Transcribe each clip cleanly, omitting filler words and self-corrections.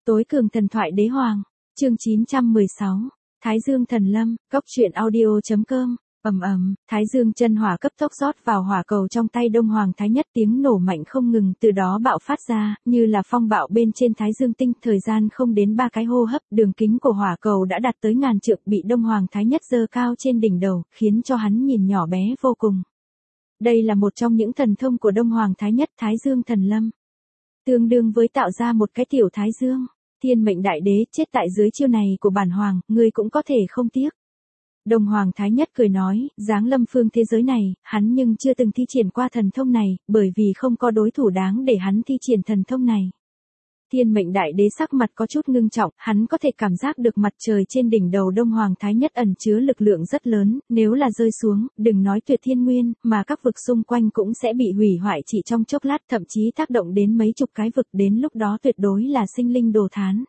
Tối cường thần thoại đế hoàng, chương 916, Thái Dương thần lâm, góc truyện audio.com. Thái Dương chân hỏa cấp tốc rót vào hỏa cầu trong tay Đông Hoàng Thái Nhất, tiếng nổ mạnh không ngừng từ đó bạo phát ra, như là phong bạo bên trên Thái Dương tinh, thời gian không đến 3 cái hô hấp, đường kính của hỏa cầu đã đạt tới ngàn trượng, bị Đông Hoàng Thái Nhất giơ cao trên đỉnh đầu, khiến cho hắn nhìn nhỏ bé vô cùng. Đây là một trong những thần thông của Đông Hoàng Thái Nhất, Thái Dương thần lâm. Tương đương với tạo ra một cái tiểu Thái Dương. Thiên mệnh đại đế, chết tại dưới chiêu này của bản hoàng, ngươi cũng có thể không tiếc. Đông Hoàng Thái Nhất cười nói, giáng lâm phương thế giới này, hắn nhưng chưa từng thi triển qua thần thông này, bởi vì không có đối thủ đáng để hắn thi triển thần thông này. Thiên mệnh đại đế sắc mặt có chút ngưng trọng, hắn có thể cảm giác được mặt trời trên đỉnh đầu Đông Hoàng Thái Nhất ẩn chứa lực lượng rất lớn, nếu là rơi xuống, đừng nói tuyệt thiên nguyên, mà các vực xung quanh cũng sẽ bị hủy hoại chỉ trong chốc lát, thậm chí tác động đến mấy chục cái vực, đến lúc đó tuyệt đối là sinh linh đồ thán.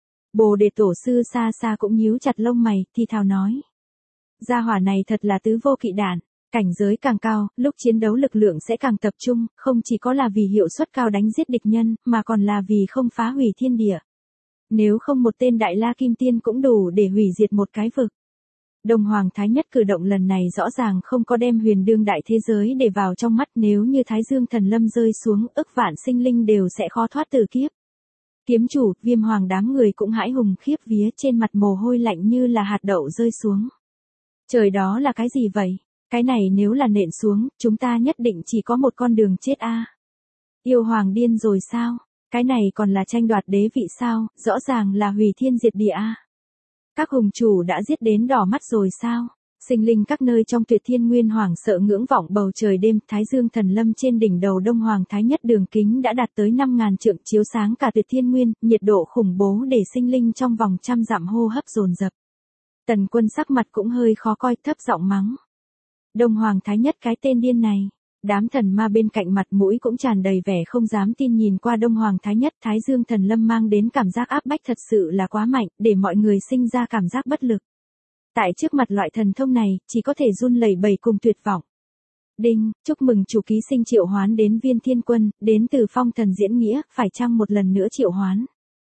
Bồ Đề tổ sư xa xa cũng nhíu chặt lông mày, thì thào nói. Gia hỏa này thật là tứ vô kỵ đản. Cảnh giới càng cao, lúc chiến đấu lực lượng sẽ càng tập trung, không chỉ có là vì hiệu suất cao đánh giết địch nhân, mà còn là vì không phá hủy thiên địa. Nếu không một tên Đại La Kim Tiên cũng đủ để hủy diệt một cái vực. Đông Hoàng Thái Nhất cử động lần này rõ ràng không có đem huyền đương đại thế giới để vào trong mắt, nếu như Thái Dương thần lâm rơi xuống, ức vạn sinh linh đều sẽ khó thoát từ kiếp. Kiếm chủ, Viêm Hoàng đám người cũng hãi hùng khiếp vía, trên mặt mồ hôi lạnh như là hạt đậu rơi xuống. Trời, đó là cái gì vậy? Cái này nếu là nện xuống, chúng ta nhất định chỉ có một con đường chết a. Yêu hoàng điên rồi sao? Cái này còn là tranh đoạt đế vị sao? Rõ ràng là hủy thiên diệt địa a. Các hùng chủ đã giết đến đỏ mắt rồi sao? Sinh linh các nơi trong tuyệt thiên nguyên hoàng sợ ngưỡng vọng bầu trời đêm, Thái Dương thần lâm trên đỉnh đầu Đông Hoàng Thái Nhất đường kính đã đạt tới 5.000 trượng, chiếu sáng cả tuyệt thiên nguyên, nhiệt độ khủng bố để sinh linh trong vòng trăm dặm hô hấp dồn dập. Tần Quân sắc mặt cũng hơi khó coi, thấp giọng mắng. Đông Hoàng Thái Nhất cái tên điên này. Đám thần ma bên cạnh mặt mũi cũng tràn đầy vẻ không dám tin nhìn qua Đông Hoàng Thái Nhất. Thái Dương thần lâm mang đến cảm giác áp bách thật sự là quá mạnh, để mọi người sinh ra cảm giác bất lực. Tại trước mặt loại thần thông này, chỉ có thể run lẩy bẩy cùng tuyệt vọng. Đinh, chúc mừng chủ ký sinh triệu hoán đến Viên Thiên Quân, đến từ Phong Thần Diễn Nghĩa, phải chăng một lần nữa triệu hoán?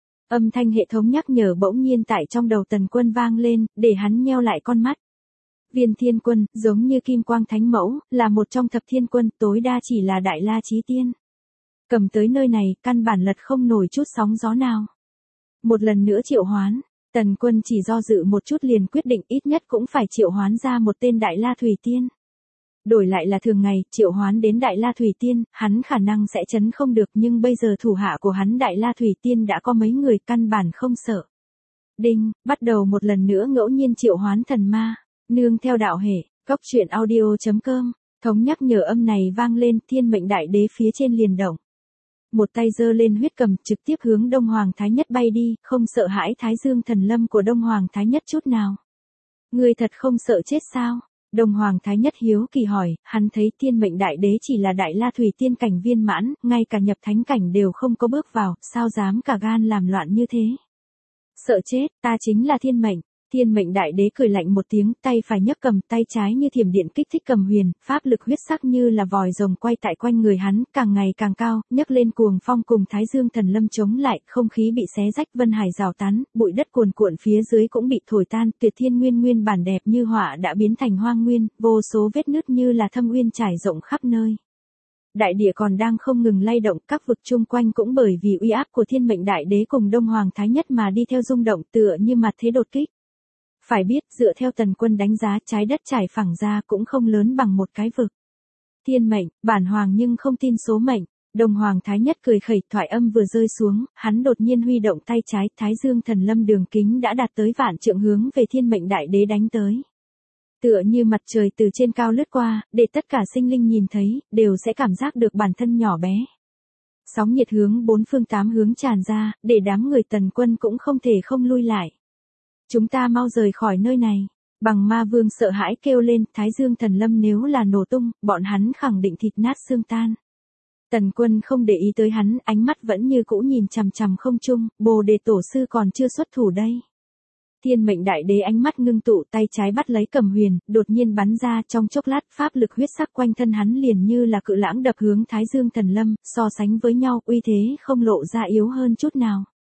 Âm thanh hệ thống nhắc nhở bỗng nhiên tại trong đầu Tần Quân vang lên, để hắn nheo lại con mắt. Viên Thiên Quân, giống như Kim Quang Thánh Mẫu, là một trong thập thiên quân, tối đa chỉ là Đại La Chí Tiên. Cầm tới nơi này, căn bản lật không nổi chút sóng gió nào. Một lần nữa triệu hoán, Tần Quân chỉ do dự một chút liền quyết định ít nhất cũng phải triệu hoán ra một tên Đại La Thủy Tiên. Đổi lại là thường ngày, triệu hoán đến Đại La Thủy Tiên, hắn khả năng sẽ chấn không được, nhưng bây giờ thủ hạ của hắn Đại La Thủy Tiên đã có mấy người, căn bản không sợ. Đinh, bắt đầu một lần nữa ngẫu nhiên triệu hoán thần ma. Nương theo đạo hệ, góc truyện audio.com, thống nhắc nhở âm này vang lên, thiên mệnh đại đế phía trên liền động. Một tay giơ lên huyết cầm, trực tiếp hướng Đông Hoàng Thái Nhất bay đi, không sợ hãi Thái Dương thần lâm của Đông Hoàng Thái Nhất chút nào. Ngươi thật không sợ chết sao? Đông Hoàng Thái Nhất hiếu kỳ hỏi, hắn thấy thiên mệnh đại đế chỉ là Đại La Thủy Tiên cảnh viên mãn, ngay cả nhập thánh cảnh đều không có bước vào, sao dám cả gan làm loạn như thế? Sợ chết, ta chính là thiên mệnh. Thiên mệnh đại đế cười lạnh một tiếng, tay phải nhấc cầm, tay trái như thiểm điện kích thích cầm huyền, pháp lực huyết sắc như là vòi rồng quay tại quanh người hắn, càng ngày càng cao, nhấc lên cuồng phong cùng Thái Dương thần lâm chống lại, không khí bị xé rách, vân hải rào tán, bụi đất cuồn cuộn phía dưới cũng bị thổi tan, tuyệt thiên nguyên nguyên bản đẹp như họa đã biến thành hoang nguyên, vô số vết nứt như là thâm uyên trải rộng khắp nơi. Đại địa còn đang không ngừng lay động, các vực chung quanh cũng bởi vì uy áp của thiên mệnh đại đế cùng Đông Hoàng Thái Nhất mà đi theo rung động, tựa như mặt thế đột kích. Phải biết, dựa theo Tần Quân đánh giá, trái đất trải phẳng ra cũng không lớn bằng một cái vực. Thiên mệnh, bản hoàng nhưng không tin số mệnh. Đông Hoàng Thái Nhất cười khẩy, thoại âm vừa rơi xuống, hắn đột nhiên huy động tay trái, Thái Dương thần lâm đường kính đã đạt tới vạn trượng hướng về thiên mệnh đại đế đánh tới. Tựa như mặt trời từ trên cao lướt qua, để tất cả sinh linh nhìn thấy, đều sẽ cảm giác được bản thân nhỏ bé. Sóng nhiệt hướng bốn phương tám hướng tràn ra, để đám người Tần Quân cũng không thể không lui lại. Chúng ta mau rời khỏi nơi này. Bằng ma vương sợ hãi kêu lên, Thái Dương thần lâm nếu là nổ tung, bọn hắn khẳng định thịt nát xương tan. Tần Quân không để ý tới hắn, ánh mắt vẫn như cũ nhìn chằm chằm không trung, Bồ Đề tổ sư còn chưa xuất thủ đây. Thiên mệnh đại đế ánh mắt ngưng tụ, tay trái bắt lấy cầm huyền, đột nhiên bắn ra, trong chốc lát pháp lực huyết sắc quanh thân hắn liền như là cự lãng đập hướng Thái Dương thần lâm, so sánh với nhau, uy thế không lộ ra yếu hơn chút nào.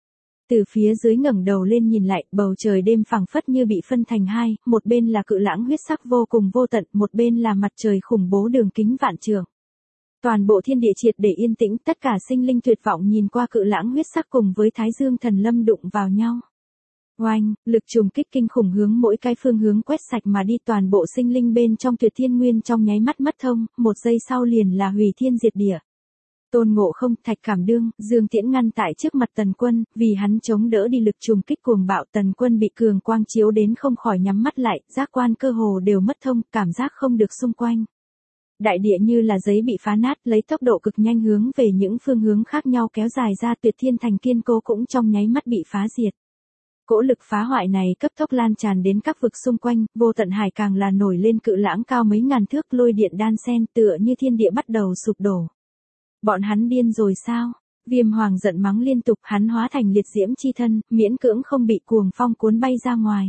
Từ phía dưới ngẩng đầu lên nhìn lại, bầu trời đêm phẳng phất như bị phân thành hai, một bên là cự lãng huyết sắc vô cùng vô tận, một bên là mặt trời khủng bố đường kính vạn trượng. Toàn bộ thiên địa triệt để yên tĩnh, tất cả sinh linh tuyệt vọng nhìn qua cự lãng huyết sắc cùng với Thái Dương Thần Lâm đụng vào nhau. Oanh, lực trùng kích kinh khủng hướng mỗi cái phương hướng quét sạch mà đi, toàn bộ sinh linh bên trong Tuyệt Thiên Nguyên trong nháy mắt mất thông, một giây sau liền là hủy thiên diệt địa. Tôn Ngộ Không, Thạch Cảm Đương, Dương Tiễn ngăn tại trước mặt Tần Quân, vì hắn chống đỡ đi lực trùng kích cuồng bạo, Tần Quân bị cường quang chiếu đến không khỏi nhắm mắt lại, giác quan cơ hồ đều mất thông, cảm giác không được xung quanh. Đại địa như là giấy bị phá nát, lấy tốc độ cực nhanh hướng về những phương hướng khác nhau kéo dài ra, Tuyệt Thiên Thành kiên cố cũng trong nháy mắt bị phá diệt. Cỗ lực phá hoại này cấp tốc lan tràn đến các vực xung quanh, vô tận hải càng là nổi lên cự lãng cao mấy ngàn thước, lôi điện đan xen, tựa như thiên địa bắt đầu sụp đổ. Bọn hắn điên rồi sao? Viêm Hoàng giận mắng liên tục, hắn hóa thành liệt diễm chi thân, miễn cưỡng không bị cuồng phong cuốn bay ra ngoài.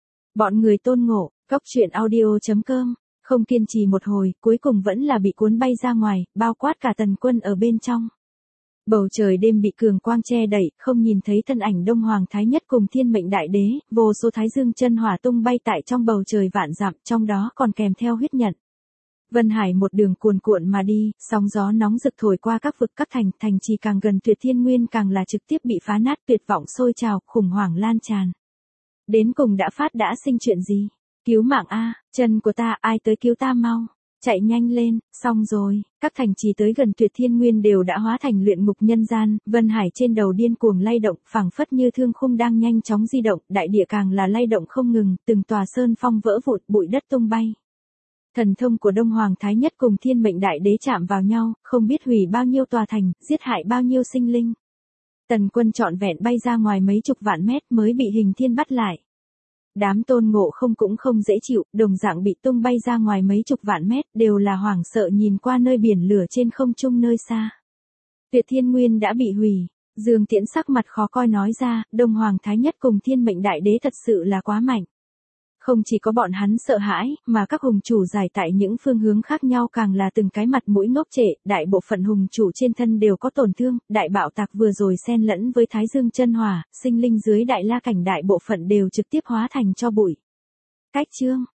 Bọn người Tôn Ngộ, Cốc Truyện Audio.com, không kiên trì một hồi, cuối cùng vẫn là bị cuốn bay ra ngoài, bao quát cả Tần Quân ở bên trong. Bầu trời đêm bị cường quang che đậy, không nhìn thấy thân ảnh Đông Hoàng Thái Nhất cùng Thiên Mệnh Đại Đế, vô số Thái Dương chân hỏa tung bay tại trong bầu trời vạn dặm, trong đó còn kèm theo huyết nhận. Vân Hải một đường cuồn cuộn mà đi, sóng gió nóng rực thổi qua các vực các thành trì càng gần Tuyệt Thiên Nguyên càng là trực tiếp bị phá nát, tuyệt vọng sôi trào, khủng hoảng lan tràn. Đến cùng đã sinh chuyện gì? Cứu mạng a, chân của ta, ai tới cứu ta mau. Chạy nhanh lên, xong rồi, các thành trì tới gần Tuyệt Thiên Nguyên đều đã hóa thành luyện ngục nhân gian, Vân Hải trên đầu điên cuồng lay động, phảng phất như thương khung đang nhanh chóng di động, đại địa càng là lay động không ngừng, từng tòa sơn phong vỡ vụn, bụi đất tung bay. Thần thông của Đông Hoàng Thái Nhất cùng Thiên Mệnh Đại Đế chạm vào nhau, không biết hủy bao nhiêu tòa thành, giết hại bao nhiêu sinh linh. Tần Quân trọn vẹn bay ra ngoài mấy chục vạn mét mới bị Hình Thiên bắt lại. Đám Tôn Ngộ Không cũng không dễ chịu, đồng dạng bị tung bay ra ngoài mấy chục vạn mét, đều là hoảng sợ nhìn qua nơi biển lửa trên không trung nơi xa. Tuyệt Thiên Nguyên đã bị hủy, Dương Tiễn sắc mặt khó coi nói ra, Đông Hoàng Thái Nhất cùng Thiên Mệnh Đại Đế thật sự là quá mạnh. Không chỉ có bọn hắn sợ hãi, mà các hùng chủ giải tại những phương hướng khác nhau càng là từng cái mặt mũi ngốc trệ, đại bộ phận hùng chủ trên thân đều có tổn thương, đại bạo tạc vừa rồi xen lẫn với Thái Dương chân hỏa, sinh linh dưới đại la cảnh đại bộ phận đều trực tiếp hóa thành tro bụi. Cách chương